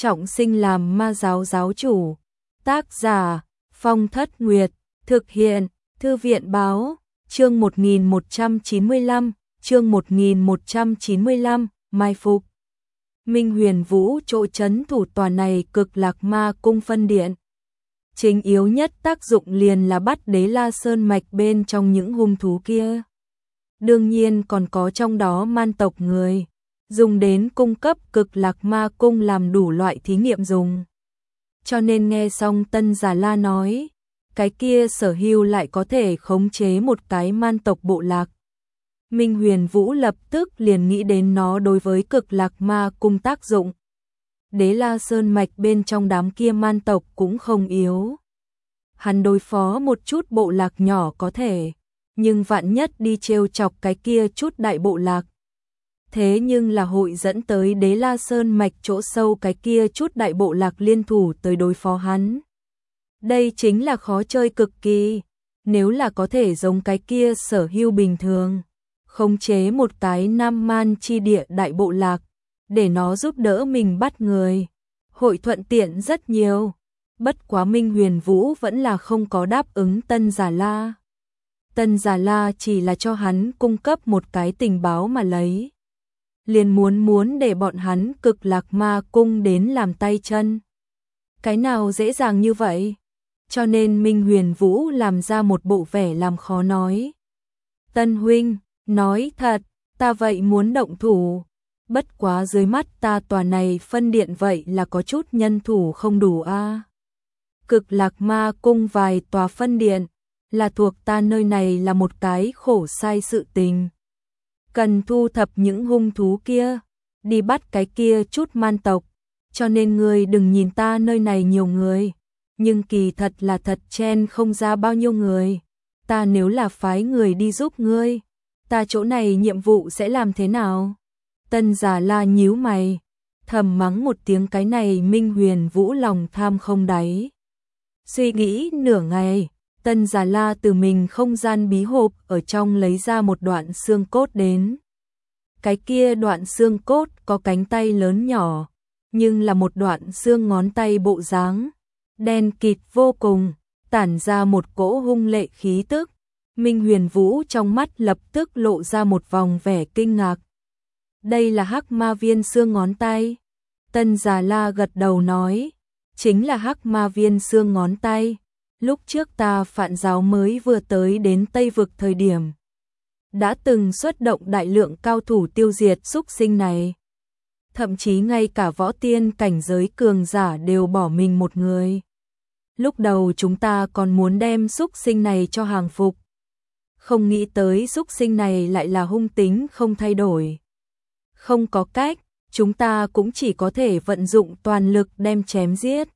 trọng sinh làm ma giáo giáo chủ. Tác giả Phong Thất Nguyệt. Thực hiện Thư viện báo. Chương 1195. Chương 1195. Mai phục. Minh Huyền Vũ chỗ trấn thủ tòa này Cực Lạc Ma Cung phân điện. Chính yếu nhất tác dụng liền là bắt Đế La Sơn mạch bên trong những hung thú kia. Đương nhiên còn có trong đó man tộc người, dùng đến cung cấp Cực Lạc Ma Cung làm đủ loại thí nghiệm dùng. Cho nên nghe xong Tân Già La nói, cái kia Sở Hưu lại có thể khống chế một cái man tộc bộ lạc. Minh Huyền Vũ lập tức liền nghĩ đến nó đối với Cực Lạc Ma Cung tác dụng. Đế La Sơn mạch bên trong đám kia man tộc cũng không yếu. Hắn đối phó một chút bộ lạc nhỏ có thể, nhưng vạn nhất đi trêu chọc cái kia chút đại bộ lạc. Thế nhưng là hội dẫn tới Đế La Sơn mạch chỗ sâu cái kia chút đại bộ lạc liên thủ tới đối phó hắn. Đây chính là khó chơi cực kỳ, nếu là có thể giống cái kia Sở Hưu bình thường, khống chế một cái Nam Man chi địa đại bộ lạc, để nó giúp đỡ mình bắt người, hội thuận tiện rất nhiều. Bất quá Minh Huyền Vũ vẫn là không có đáp ứng Tân Già La. Tân Già La chỉ là cho hắn cung cấp một cái tình báo mà lấy. Liền muốn để bọn hắn Cực Lạc Ma Cung đến làm tay chân. Cái nào dễ dàng như vậy? Cho nên Minh Huyền Vũ làm ra một bộ vẻ làm khó nói. Tân huynh, nói thật, ta vậy muốn động thủ. Bất quá dưới mắt ta tòa này phân điện vậy là có chút nhân thủ không đủ a. Cực Lạc Ma Cung vài tòa phân điện, là thuộc ta nơi này là một cái khổ sai sự tình. Cần thu thập những hung thú kia, đi bắt cái kia chút man tộc, cho nên ngươi đừng nhìn ta nơi này nhiều người, nhưng kỳ thật là thật chen không ra bao nhiêu người. Ta nếu là phái người đi giúp ngươi, ta chỗ này nhiệm vụ sẽ làm thế nào? Tân Già La nhíu mày, thầm mắng một tiếng cái này Minh Huyền Vũ lòng tham không đáy. Suy nghĩ nửa ngày, Tân Già La từ mình không gian bí hộp ở trong lấy ra một đoạn xương cốt đến. Cái kia đoạn xương cốt có cánh tay lớn nhỏ, nhưng là một đoạn xương ngón tay bộ dáng, đen kịt vô cùng, tản ra một cỗ hung lệ khí tức. Minh Huyền Vũ trong mắt lập tức lộ ra một vòng vẻ kinh ngạc. Đây là Hắc Ma Viên xương ngón tay. Tân Già La gật đầu nói, chính là Hắc Ma Viên xương ngón tay. Lúc trước ta Phạn giáo mới vừa tới đến Tây Vực thời điểm, đã từng xuất động đại lượng cao thủ tiêu diệt súc sinh này. Thậm chí ngay cả võ tiên cảnh giới cường giả đều bỏ mình một người. Lúc đầu chúng ta còn muốn đem súc sinh này cho hàng phục. Không nghĩ tới súc sinh này lại là hung tính không thay đổi. Không có cách, chúng ta cũng chỉ có thể vận dụng toàn lực đem chém giết.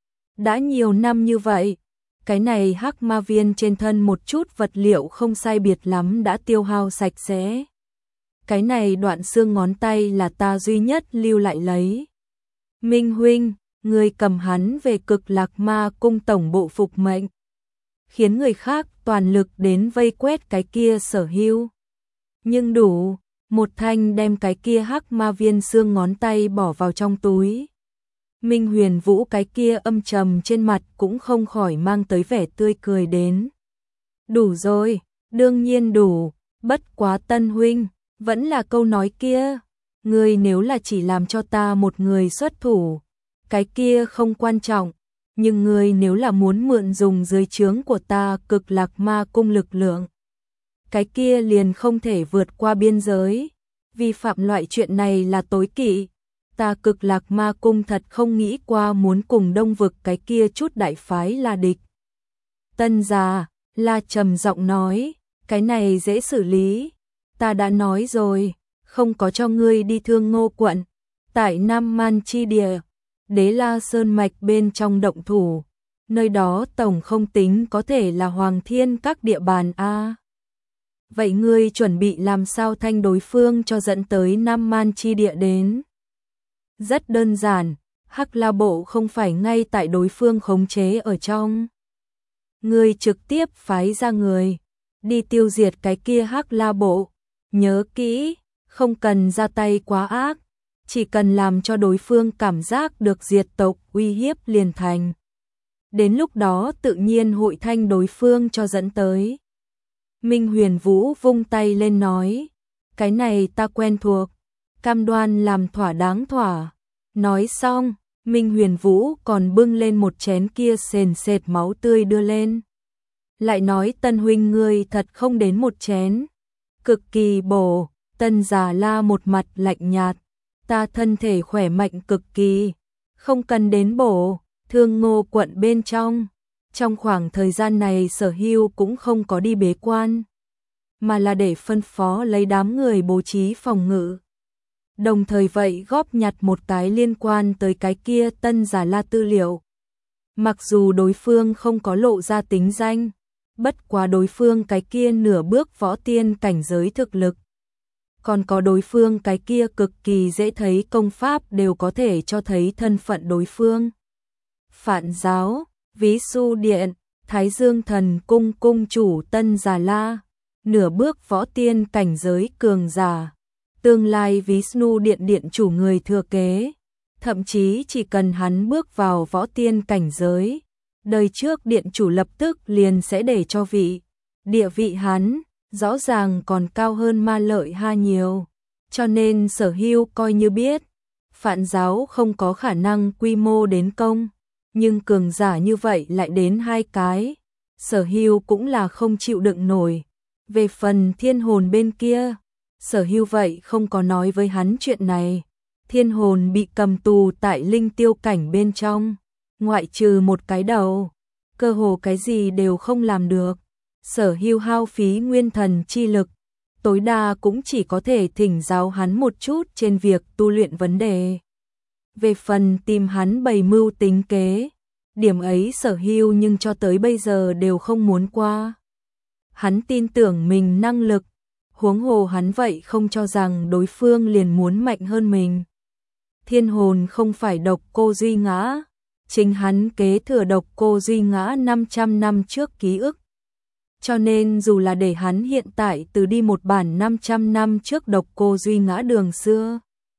Đã nhiều năm như vậy, cái này Hắc Ma Viên trên thân một chút vật liệu không sai biệt lắm đã tiêu hao sạch sẽ. Cái này đoạn xương ngón tay là ta duy nhất lưu lại lấy. Minh huynh, người cầm hắn về Cực Lạc Ma Cung tổng bộ phục mệnh, khiến người khác toàn lực đến vây quét cái kia Sở Hưu. Nhưng đủ, một thanh đem cái kia Hắc Ma Viên xương ngón tay bỏ vào trong túi. Minh Huyền Vũ cái kia âm trầm trên mặt cũng không khỏi mang tới vẻ tươi cười đến. Đủ rồi, đương nhiên đủ, bất quá Tân huynh, vẫn là câu nói kia, ngươi nếu là chỉ làm cho ta một người xuất thủ, cái kia không quan trọng, nhưng ngươi nếu là muốn mượn dùng dưới trướng của ta Cực Lạc Ma Cung lực lượng, cái kia liền không thể vượt qua biên giới, vi phạm loại chuyện này là tối kỵ. Ta Cực Lạc Ma Cung thật không nghĩ qua muốn cùng Đông Vực cái kia chút đại phái là địch. Tân Già La trầm giọng nói, cái này dễ xử lý. Ta đã nói rồi, không có cho ngươi đi Thương Ngô quận, tại Nam Man chi địa, Đế La Sơn mạch bên trong động thủ, nơi đó tổng không tính có thể là Hoàng Thiên các địa bàn a. Vậy ngươi chuẩn bị làm sao thanh đối phương cho dẫn tới Nam Man chi địa đến? Rất đơn giản, Hắc La Bộ không phải ngay tại đối phương khống chế ở trong. Ngươi trực tiếp phái ra người, đi tiêu diệt cái kia Hắc La Bộ. Nhớ kỹ, không cần ra tay quá ác, chỉ cần làm cho đối phương cảm giác được diệt tộc uy hiếp liền thành. Đến lúc đó tự nhiên hội thanh đối phương cho dẫn tới. Minh Huyền Vũ vung tay lên nói, cái này ta quen thuộc, cam đoan làm thỏa đáng thỏa. Nói xong, Minh Huyền Vũ còn bưng lên một chén kia sền sệt máu tươi đưa lên. Lại nói Tân huynh ngươi thật không đến một chén. Cực kỳ bổ, Tân Già La một mặt lạnh nhạt. Ta thân thể khỏe mạnh cực kỳ, không cần đến bổ. Thương Ngô quận bên trong khoảng thời gian này Sở Hưu cũng không có đi bế quan, mà là để phân phó lấy đám người bố trí phòng ngự. Đồng thời vậy góp nhặt một cái liên quan tới cái kia Tân Già La tư liệu. Mặc dù đối phương không có lộ ra tính danh, bất quá đối phương cái kia nửa bước võ tiên cảnh giới thực lực, còn có đối phương cái kia cực kỳ dễ thấy công pháp đều có thể cho thấy thân phận đối phương. Phạn giáo, Ví Su Điện, Thái Dương Thần Cung cung chủ Tân Già La, nửa bước võ tiên cảnh giới cường giả, tương lai Vishnu Điện điện chủ người thừa kế, thậm chí chỉ cần hắn bước vào võ tiên cảnh giới, đời trước điện chủ lập tức liền sẽ để cho địa vị hắn, rõ ràng còn cao hơn Ma Lợi Ha nhiều, cho nên Sở Hưu coi như biết, Phạn giáo không có khả năng quy mô đến công. Nhưng cường giả như vậy lại đến 2 cái, Sở Hưu cũng là không chịu đựng nổi. Về phần thiên hồn bên kia, Sở Hưu vậy không có nói với hắn chuyện này. Thiên hồn bị cầm tù tại linh tiêu cảnh bên trong, ngoại trừ một cái đầu, cơ hồ cái gì đều không làm được. Sở Hưu hao phí nguyên thần chi lực, tối đa cũng chỉ có thể thỉnh giáo hắn một chút trên việc tu luyện vấn đề. Về phần tìm hắn bày mưu tính kế, điểm ấy Sở Hưu nhưng cho tới bây giờ đều không muốn qua. Hắn tin tưởng mình năng lực, huống hồ hắn vậy không cho rằng đối phương liền muốn mạnh hơn mình. Thiên hồn không phải độc cô Duy Ngã, chính hắn kế thừa độc cô Duy Ngã 500 năm trước ký ức. Cho nên dù là để hắn hiện tại từ đi một bản 500 năm trước độc cô Duy Ngã đường xưa,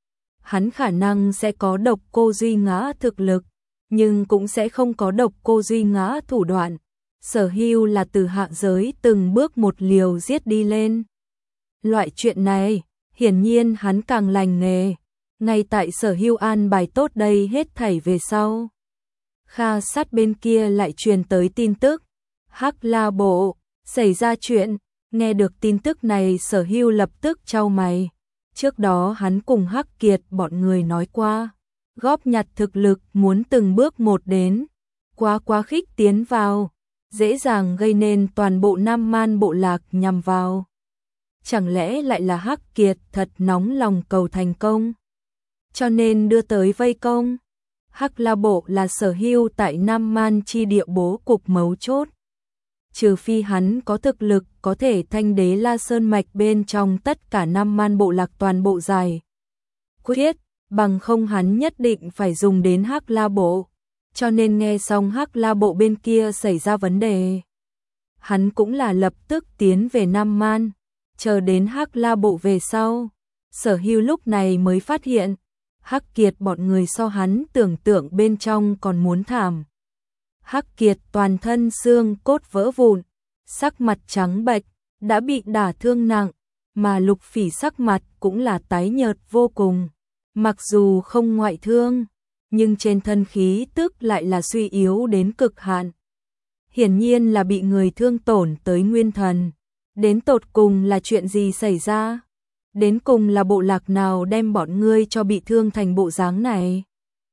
hắn khả năng sẽ có độc cô Duy Ngã thực lực, nhưng cũng sẽ không có độc cô Duy Ngã thủ đoạn. Sở Hưu là từ hạ giới từng bước một liều giết đi lên. Loại chuyện này, hiển nhiên hắn càng lành nghề, ngay tại Sở Hưu an bài tốt đây hết thảy về sau. Kha Sát bên kia lại truyền tới tin tức, Hắc La Bộ xảy ra chuyện. Nghe được tin tức này Sở Hưu lập tức chau mày. Trước đó hắn cùng Hắc Kiệt bọn người nói qua, góp nhặt thực lực muốn từng bước một đến, quá khích tiến vào, dễ dàng gây nên toàn bộ Nam Man bộ lạc nhằm vào. Chẳng lẽ lại là Hắc Kiệt thật nóng lòng cầu thành công, cho nên đưa tới vây công. Hắc La Bộ là Sở Hưu tại Nam Man chi địa bố cục mấu chốt. Trừ phi hắn có thực lực có thể thanh đế La Sơn mạch bên trong tất cả Nam Man bộ lạc toàn bộ dài quyết, bằng không hắn nhất định phải dùng đến Hắc La Bộ. Cho nên nghe xong Hắc La Bộ bên kia xảy ra vấn đề, hắn cũng là lập tức tiến về Nam Man. Chờ đến Hắc La Bộ về sau, Sở Hưu lúc này mới phát hiện, Hắc Kiệt bọn người so hắn tưởng tượng bên trong còn muốn thảm. Hắc Kiệt toàn thân xương cốt vỡ vụn, sắc mặt trắng bệch, đã bị đả thương nặng, mà Lục Phỉ sắc mặt cũng là tái nhợt vô cùng. Mặc dù không ngoại thương, nhưng trên thân khí tức lại là suy yếu đến cực hạn. Hiển nhiên là bị người thương tổn tới nguyên thần. Đến tột cùng là chuyện gì xảy ra? Đến cùng là bộ lạc nào đem bọn ngươi cho bị thương thành bộ dáng này?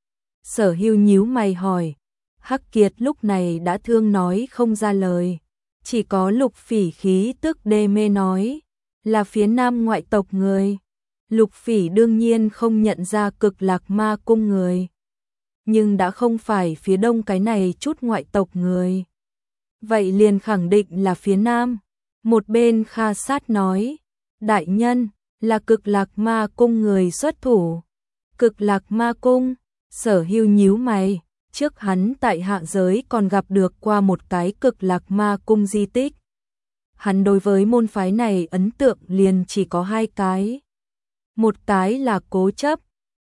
Sở Hưu nhíu mày hỏi. Hắc Kiệt lúc này đã thương nói không ra lời, chỉ có Lục Phỉ khí tức đê mê nói, là phía Nam ngoại tộc người. Lục Phỉ đương nhiên không nhận ra Cực Lạc Ma cung người, nhưng đã không phải phía Đông cái này chút ngoại tộc người, vậy liền khẳng định là phía Nam. Một bên Kha Sát nói, đại nhân, là Cực Lạc Ma cung người xuất thủ. Cực Lạc Ma cung? Sở Hưu nhíu mày. Trước hắn tại hạ giới còn gặp được qua một cái Cực Lạc Ma cung di tích. Hắn đối với môn phái này ấn tượng liền chỉ có 2 cái. Một cái là cố chấp,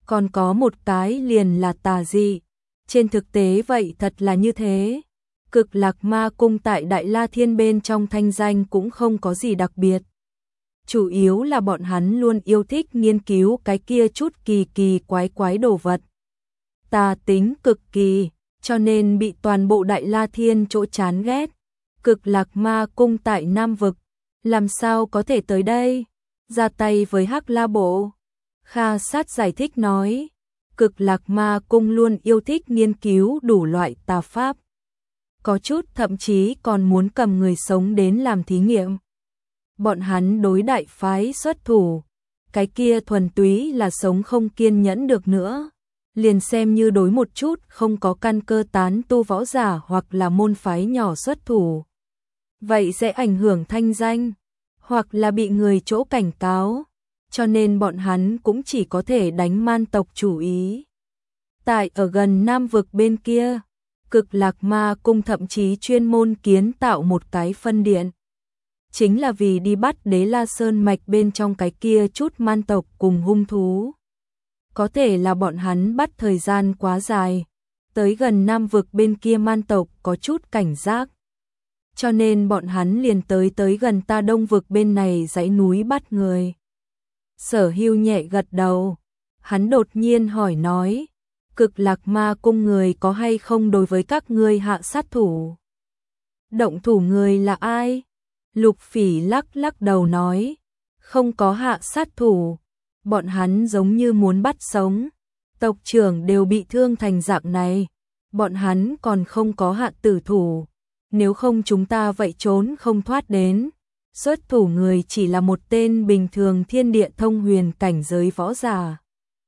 còn có một cái liền là tà dị. Trên thực tế vậy thật là như thế. Cực Lạc Ma Cung tại Đại La Thiên bên trong thanh danh cũng không có gì đặc biệt. Chủ yếu là bọn hắn luôn yêu thích nghiên cứu cái kia chút kỳ kỳ quái quái đồ vật. Tà tính cực kỳ, cho nên bị toàn bộ Đại La Thiên chỗ chán ghét. Cực Lạc Ma Cung tại Nam Vực, làm sao có thể tới đây? Ra tay với Hắc La Bộ. Kha Sát giải thích nói, Cực Lạc Ma Cung luôn yêu thích nghiên cứu đủ loại tà pháp. Có chút thậm chí còn muốn cầm người sống đến làm thí nghiệm. Bọn hắn đối đại phái xuất thủ, cái kia thuần túy là sống không kiên nhẫn được nữa. Liền xem như đối một chút không có căn cơ tán tu võ giả hoặc là môn phái nhỏ xuất thủ. Vậy sẽ ảnh hưởng thanh danh, hoặc là bị người chỗ cảnh cáo, cho nên bọn hắn cũng chỉ có thể đánh man tộc chủ ý. Tại ở gần Nam Vực bên kia, Cực Lạc Ma Cung thậm chí chuyên môn kiến tạo một cái phân điện. Chính là vì đi bắt Đế La Sơn mạch bên trong cái kia chút man tộc cùng hung thú. Có thể là bọn hắn bắt thời gian quá dài, tới gần Nam Vực bên kia man tộc có chút cảnh giác. Cho nên bọn hắn liền tới gần ta Đông Vực bên này dãy núi bắt người. Sở Hưu nhẹ gật đầu, hắn đột nhiên hỏi nói, Cực Lạc Ma Cung người có hay không đối với các ngươi hạ sát thủ? Động thủ người là ai? Lục Phỉ lắc lắc đầu nói, không có hạ sát thủ, bọn hắn giống như muốn bắt sống, tộc trưởng đều bị thương thành dạng này, bọn hắn còn không có hạ tử thủ, nếu không chúng ta vậy trốn không thoát đến. Xuất thủ người chỉ là một tên bình thường thiên địa thông huyền cảnh giới võ giả.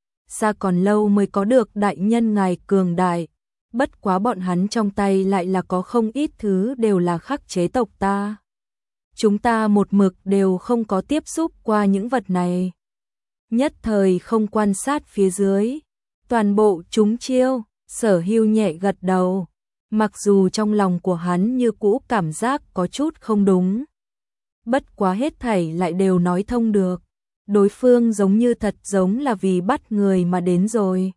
Xa còn lâu mới có được đại nhân ngài cường đại, bất quá bọn hắn trong tay lại là có không ít thứ đều là khắc chế tộc ta. Chúng ta một mực đều không có tiếp xúc qua những vật này. Nhất thời không quan sát phía dưới, toàn bộ chúng chiêu. Sở Hưu nhẹ gật đầu, mặc dù trong lòng của hắn như cũ cảm giác có chút không đúng. Bất quá hết thảy lại đều nói thông được. Đối phương giống như thật giống là vì bắt người mà đến rồi.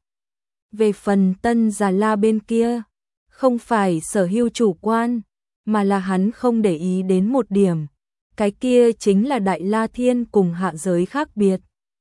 Về phần Tân Già La bên kia, không phải Sở Hưu chủ quan, mà là hắn không để ý đến một điểm. Cái kia chính là Đại La Thiên cùng hạ giới khác biệt.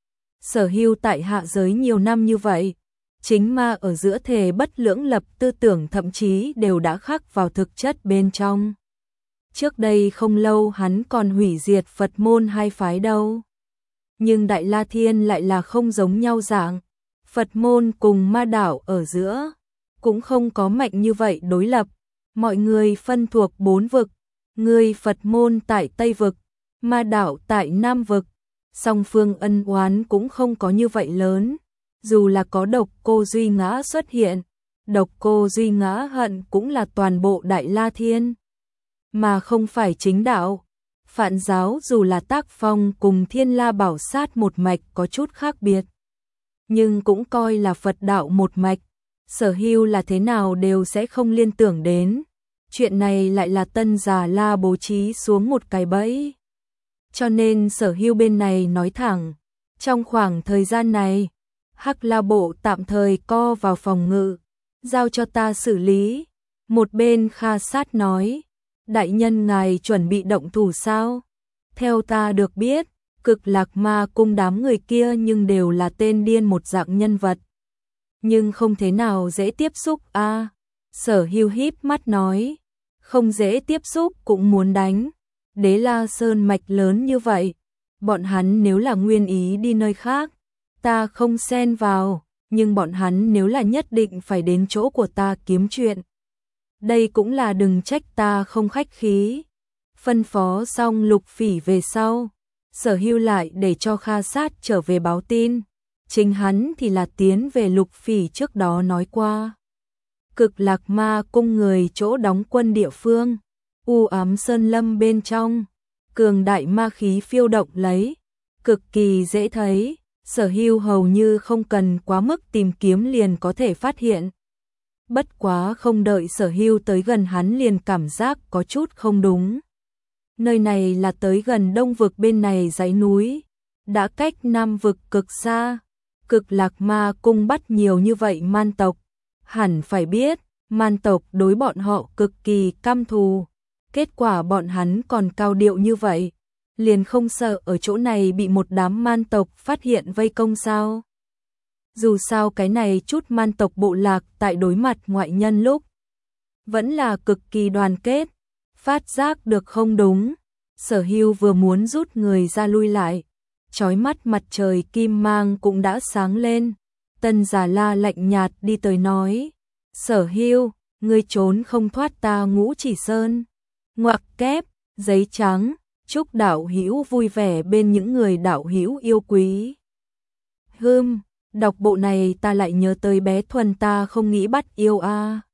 Sở Hưu tại hạ giới nhiều năm như vậy, chính ma ở giữa thể bất lưỡng lập tư tưởng thậm chí đều đã khắc vào thực chất bên trong. Trước đây không lâu hắn còn hủy diệt Phật môn hai phái đâu. Nhưng Đại La Thiên lại là không giống nhau dạng. Phật môn cùng ma đạo ở giữa cũng không có mạnh như vậy đối lập. Mọi người phân thuộc 4 vực. Người Phật môn tại Tây Vực, ma đạo tại Nam Vực. Song phương ân oán cũng không có như vậy lớn. Dù là có Độc Cô Duy Ngã xuất hiện, Độc Cô Duy Ngã hận cũng là toàn bộ Đại La Thiên, mà không phải chính đạo. Phạn giáo dù là tác phong cùng Thiên La Bảo Sát một mạch có chút khác biệt, nhưng cũng coi là Phật đạo một mạch. Sở Hưu là thế nào đều sẽ không liên tưởng đến. Chuyện này lại là Tân Già La bố trí xuống một cái bẫy. Cho nên Sở Hưu bên này nói thẳng, trong khoảng thời gian này, Hắc La Bộ tạm thời co vào phòng ngự, giao cho ta xử lý. Một bên Kha Sát nói, đại nhân ngài chuẩn bị động thủ sao? Theo ta được biết, Cực Lạc Ma Cung đám người kia nhưng đều là tên điên một dạng nhân vật. Nhưng không thế nào dễ tiếp xúc a. Sở Hưu híp mắt nói, không dễ tiếp xúc cũng muốn đánh. Đế La Sơn mạch lớn như vậy, bọn hắn nếu là nguyên ý đi nơi khác, ta không xen vào, nhưng bọn hắn nếu là nhất định phải đến chỗ của ta kiếm chuyện, đây cũng là đừng trách ta không khách khí. Phân phó xong Lục Phỉ về sau, Sở Hưu lại để cho Kha Sát trở về báo tin. Chính hắn thì là tiến về Lục Phỉ trước đó nói qua. Cực Lạc Ma Cung người chỗ đóng quân địa phương, u ám sơn lâm bên trong, cường đại ma khí phiêu động lấy, cực kỳ dễ thấy. Sở Hưu hầu như không cần quá mức tìm kiếm liền có thể phát hiện. Bất quá không đợi Sở Hưu tới gần hắn liền cảm giác có chút không đúng. Nơi này là tới gần Đông Vực bên này dãy núi, đã cách Nam Vực cực xa. Cực Lạc Ma Cung bắt nhiều như vậy man tộc, hẳn phải biết, man tộc đối bọn họ cực kỳ căm thù. Kết quả bọn hắn còn cao điệu như vậy, liền không sợ ở chỗ này bị một đám man tộc phát hiện vây công sao? Dù sao cái này chút man tộc bộ lạc tại đối mặt ngoại nhân lúc vẫn là cực kỳ đoàn kết, phát giác được không đúng. Sở Hưu vừa muốn rút người ra lui lại, chói mắt mặt trời kim mang cũng đã sáng lên. Tân Già La lạnh nhạt đi tới nói, Sở Hưu, ngươi trốn không thoát ta Ngũ Chỉ Sơn. Ngoặc kép, giấy trắng, chúc đạo hữu vui vẻ bên những người đạo hữu yêu quý. Đọc bộ này ta lại nhớ tới bé Thuần ta không nghĩ bắt yêu a.